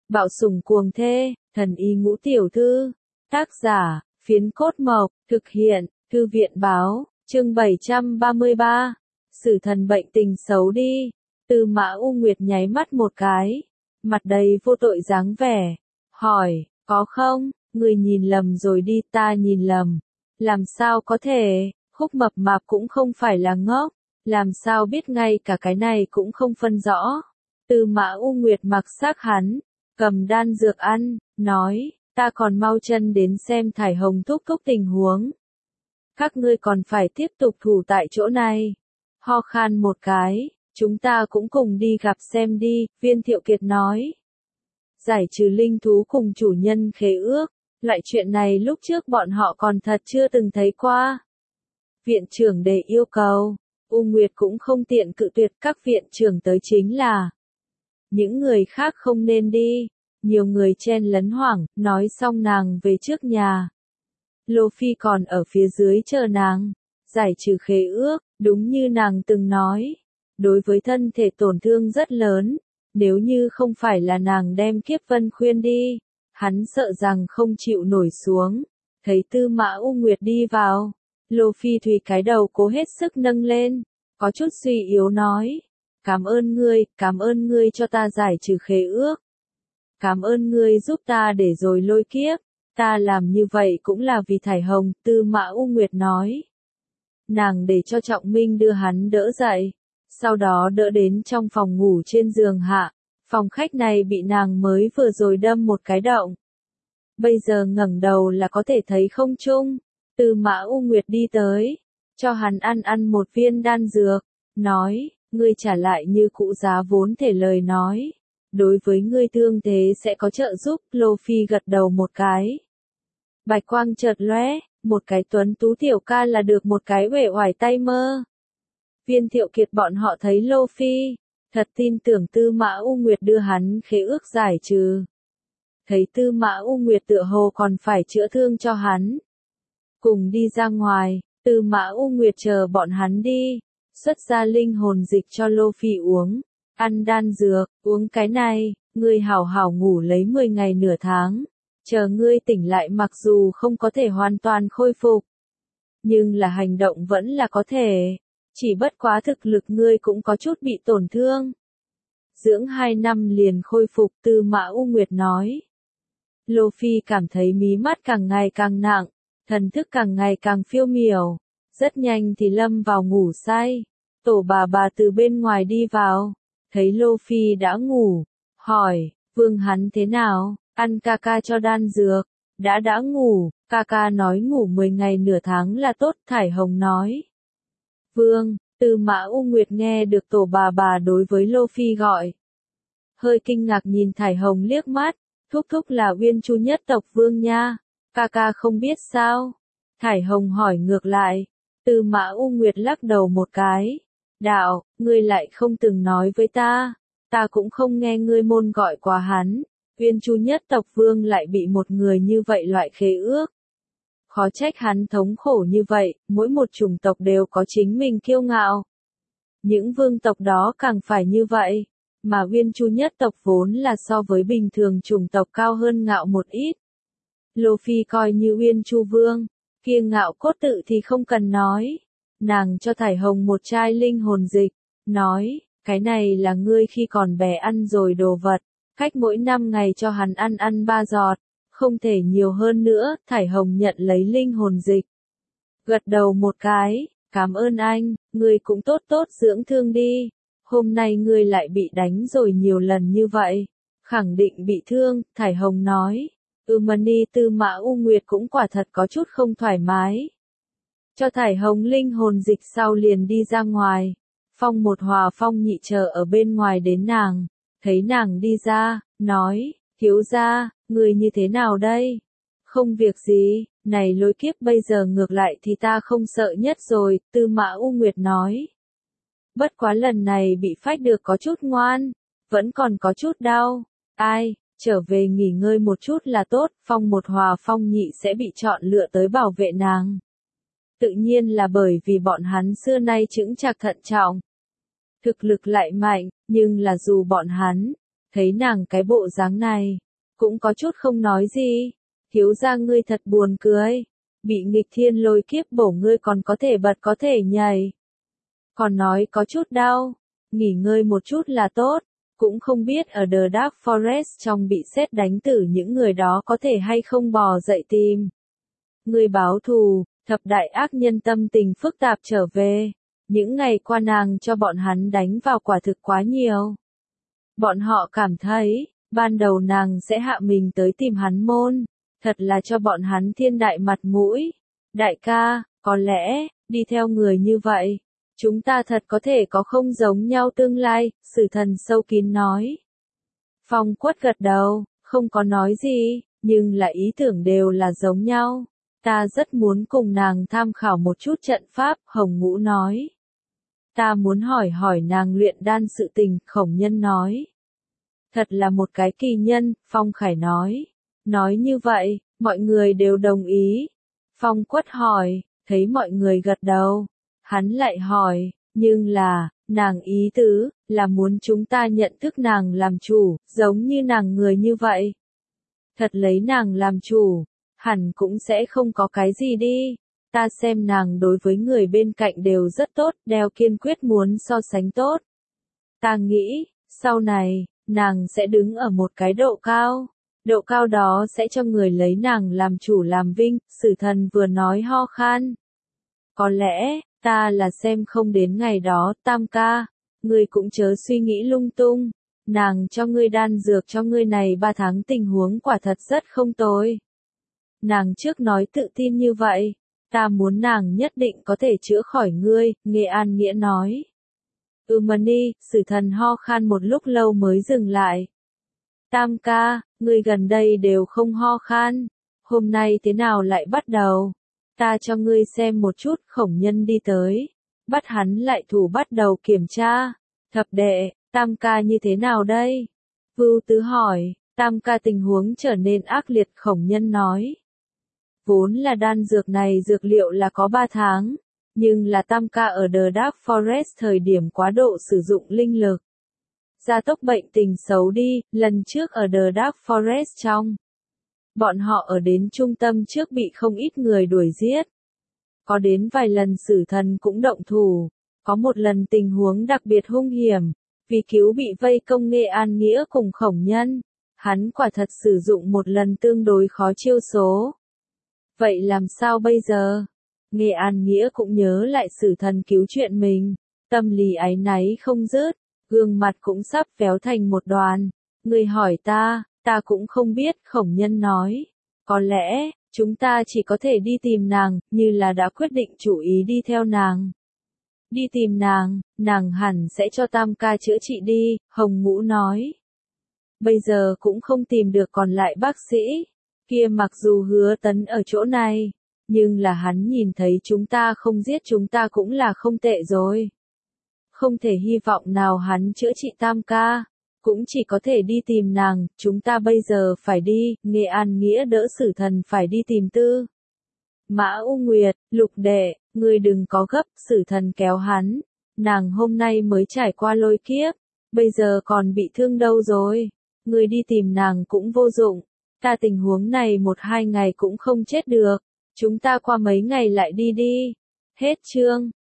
Bạo sủng cuồng thê, thần y ngũ tiểu thư. Tác giả, Phiến Cốt Mộc, thực hiện, Thư viện báo, chương 733. Sử thần bệnh tình xấu đi. Tư Mã U Nguyệt nháy mắt một cái, mặt đầy vô tội dáng vẻ, hỏi, có không, người nhìn lầm rồi đi, ta nhìn lầm. Làm sao có thể, Khúc Mập Mạp cũng không phải là ngốc, làm sao biết ngay cả cái này cũng không phân rõ. Tư Mã U Nguyệt mặc xác hắn, cầm đan dược ăn, nói, ta còn mau chân đến xem Thải Hồng thúc thúc tình huống. Các ngươi còn phải tiếp tục thủ tại chỗ này. Ho khan một cái, chúng ta cũng cùng đi gặp xem đi, Viên Thiệu Kiệt nói. Giải trừ linh thú cùng chủ nhân khế ước, loại chuyện này lúc trước bọn họ còn thật chưa từng thấy qua. Viện trưởng để yêu cầu, U Nguyệt cũng không tiện cự tuyệt, các viện trưởng tới chính là. Những người khác không nên đi, nhiều người chen lấn hoảng, nói xong nàng về trước nhà. Lô Phi còn ở phía dưới chờ nàng, giải trừ khế ước, đúng như nàng từng nói. Đối với thân thể tổn thương rất lớn, nếu như không phải là nàng đem Kiếp Vân khuyên đi, hắn sợ rằng không chịu nổi xuống. Thấy Tư Mã U Nguyệt đi vào, Lô Phi Thủy cái đầu cố hết sức nâng lên, có chút suy yếu nói. Cảm ơn ngươi cho ta giải trừ khế ước. Cảm ơn ngươi giúp ta để rồi lôi kiếp, ta làm như vậy cũng là vì Thải Hồng, Tư Mã U Nguyệt nói. Nàng để cho Trọng Minh đưa hắn đỡ dậy, sau đó đỡ đến trong phòng ngủ trên giường hạ, phòng khách này bị nàng mới vừa rồi đâm một cái động. Bây giờ ngẩng đầu là có thể thấy không trung, Tư Mã U Nguyệt đi tới, cho hắn ăn một viên đan dược, nói, ngươi trả lại như cũ giá vốn thể lời nói. Đối với ngươi thương thế sẽ có trợ giúp, Lô Phi gật đầu một cái. Bạch quang chợt lóe, một cái tuấn tú tiểu ca là được một cái uể oải tay mơ. Viên Thiệu Kiệt bọn họ thấy Lô Phi, thật tin tưởng Tư Mã U Nguyệt đưa hắn khế ước giải trừ. Thấy Tư Mã U Nguyệt tựa hồ còn phải chữa thương cho hắn. Cùng đi ra ngoài, Tư Mã U Nguyệt chờ bọn hắn đi, xuất ra linh hồn dịch cho Lô Phi uống. Ăn đan dược, uống cái này, ngươi hảo hảo ngủ lấy 10 ngày nửa tháng. Chờ ngươi tỉnh lại mặc dù không có thể hoàn toàn khôi phục. Nhưng là hành động vẫn là có thể. Chỉ bất quá thực lực ngươi cũng có chút bị tổn thương. Dưỡng 2 năm liền khôi phục, Tư Mã U Nguyệt nói. Lô Phi cảm thấy mí mắt càng ngày càng nặng, thần thức càng ngày càng phiêu miểu. Rất nhanh thì lâm vào ngủ say. Tổ bà từ bên ngoài đi vào. Thấy Lô Phi đã ngủ, hỏi, Vương hắn thế nào, ăn ca ca cho đan dược, đã ngủ, ca ca nói ngủ 10 ngày nửa tháng là tốt, Thải Hồng nói. Vương, Tư Mã U Nguyệt nghe được tổ bà đối với Lô Phi gọi. Hơi kinh ngạc nhìn Thải Hồng liếc mắt, thúc là Uyên Chu nhất tộc Vương nha, ca ca không biết sao. Thải Hồng hỏi ngược lại, Tư Mã U Nguyệt lắc đầu một cái. Đạo, ngươi lại không từng nói với ta cũng không nghe ngươi môn gọi qua hắn, Uyên Chu nhất tộc Vương lại bị một người như vậy loại khế ước. Khó trách hắn thống khổ như vậy, mỗi một chủng tộc đều có chính mình kiêu ngạo. Những vương tộc đó càng phải như vậy, mà Uyên Chu nhất tộc vốn là so với bình thường chủng tộc cao hơn ngạo một ít. Lô Phi coi như Uyên Chu Vương, kia ngạo cốt tự thì không cần nói. Nàng cho Thải Hồng một chai linh hồn dịch, nói, cái này là ngươi khi còn bé ăn rồi đồ vật, cách mỗi 5 ngày cho hắn ăn 3 giọt, không thể nhiều hơn nữa, Thải Hồng nhận lấy linh hồn dịch. Gật đầu một cái, cảm ơn anh, ngươi cũng tốt dưỡng thương đi, hôm nay ngươi lại bị đánh rồi nhiều lần như vậy, khẳng định bị thương, Thải Hồng nói, Mani Tư Mã U Nguyệt cũng quả thật có chút không thoải mái. Cho Thải Hồng linh hồn dịch sau liền đi ra ngoài. Phong một Hòa Phong nhị chờ ở bên ngoài đến nàng. Thấy nàng đi ra, nói, thiếu gia, người như thế nào đây? Không việc gì, này lôi kiếp bây giờ ngược lại thì ta không sợ nhất rồi, Tư Mã U Nguyệt nói. Bất quá lần này bị phách được có chút ngoan, vẫn còn có chút đau. Ai, trở về nghỉ ngơi một chút là tốt, Phong một Hòa Phong nhị sẽ bị chọn lựa tới bảo vệ nàng. Tự nhiên là bởi vì bọn hắn xưa nay chững chạc thận trọng. Thực lực lại mạnh, nhưng là dù bọn hắn thấy nàng cái bộ dáng này, cũng có chút không nói gì. Thiếu gia ngươi thật buồn cười, bị nghịch thiên lôi kiếp bổ ngươi còn có thể bật có thể nhảy. Còn nói có chút đau, nghỉ ngơi một chút là tốt, cũng không biết ở The Dark Forest trong bị sét đánh tử những người đó có thể hay không bò dậy tìm. Người báo thù, thập đại ác nhân tâm tình phức tạp trở về, những ngày qua nàng cho bọn hắn đánh vào quả thực quá nhiều. Bọn họ cảm thấy, ban đầu nàng sẽ hạ mình tới tìm hắn môn, thật là cho bọn hắn thiên đại mặt mũi. Đại ca, có lẽ, đi theo người như vậy, chúng ta thật có thể có không giống nhau tương lai, Sử Thần sâu kín nói. Phong Quất gật đầu, không có nói gì, nhưng là ý tưởng đều là giống nhau. Ta rất muốn cùng nàng tham khảo một chút trận pháp, Hồng Ngũ nói. Ta muốn hỏi hỏi nàng luyện đan sự tình, Khổng Nhân nói. Thật là một cái kỳ nhân, Phong Khải nói. Nói như vậy, mọi người đều đồng ý. Phong Quất hỏi, thấy mọi người gật đầu. Hắn lại hỏi, nhưng là, nàng ý tứ, là muốn chúng ta nhận thức nàng làm chủ, giống như nàng người như vậy. Thật lấy nàng làm chủ, hẳn cũng sẽ không có cái gì đi. Ta xem nàng đối với người bên cạnh đều rất tốt, đeo kiên quyết muốn so sánh tốt. Ta nghĩ, sau này, nàng sẽ đứng ở một cái độ cao. Độ cao đó sẽ cho người lấy nàng làm chủ làm vinh, Sử Thần vừa nói ho khan. Có lẽ, ta là xem không đến ngày đó, Tam ca, ngươi cũng chớ suy nghĩ lung tung. Nàng cho ngươi đan dược cho ngươi này 3 tháng tình huống quả thật rất không tồi. Nàng trước nói tự tin như vậy, ta muốn nàng nhất định có thể chữa khỏi ngươi, Nghệ An Nghĩa nói. Mani, Sử Thần ho khan một lúc lâu mới dừng lại. Tam ca, ngươi gần đây đều không ho khan, hôm nay thế nào lại bắt đầu? Ta cho ngươi xem một chút, Khổng Nhân đi tới, bắt hắn lại thủ bắt đầu kiểm tra. Thập đệ, Tam ca như thế nào đây? Vưu Tứ hỏi, Tam ca tình huống trở nên ác liệt, Khổng Nhân nói. Vốn là đan dược này dược liệu là có 3 tháng, nhưng là Tam ca ở The Dark Forest thời điểm quá độ sử dụng linh lực. Gia tốc bệnh tình xấu đi, lần trước ở The Dark Forest trong. Bọn họ ở đến trung tâm trước bị không ít người đuổi giết. Có đến vài lần Sử Thần cũng động thủ, có một lần tình huống đặc biệt hung hiểm, vì cứu bị vây công Nghệ An Nghĩa cùng Khổng Nhân. Hắn quả thật sử dụng một lần tương đối khó chiêu số. Vậy làm sao bây giờ? Nghệ An Nghĩa cũng nhớ lại Sử Thần cứu chuyện mình, tâm lý áy náy không dứt, gương mặt cũng sắp véo thành một đoàn. Người hỏi ta cũng không biết, Khổng Nhân nói. Có lẽ, chúng ta chỉ có thể đi tìm nàng, như là đã quyết định chủ ý đi theo nàng. Đi tìm nàng hẳn sẽ cho Tam ca chữa trị đi, Hồng Ngũ nói. Bây giờ cũng không tìm được còn lại bác sĩ. Kia mặc dù Hứa Tấn ở chỗ này, nhưng là hắn nhìn thấy chúng ta không giết chúng ta cũng là không tệ rồi. Không thể hy vọng nào hắn chữa trị Tam ca, cũng chỉ có thể đi tìm nàng, chúng ta bây giờ phải đi, Nghệ An Nghĩa đỡ Sử Thần phải đi tìm Tư. Mã U Nguyệt, Lục đệ, ngươi đừng có gấp, Sử Thần kéo hắn, nàng hôm nay mới trải qua lôi kiếp, bây giờ còn bị thương đâu rồi, ngươi đi tìm nàng cũng vô dụng, ta tình huống này 1-2 ngày cũng không chết được, chúng ta qua mấy ngày lại đi đi. Hết chương.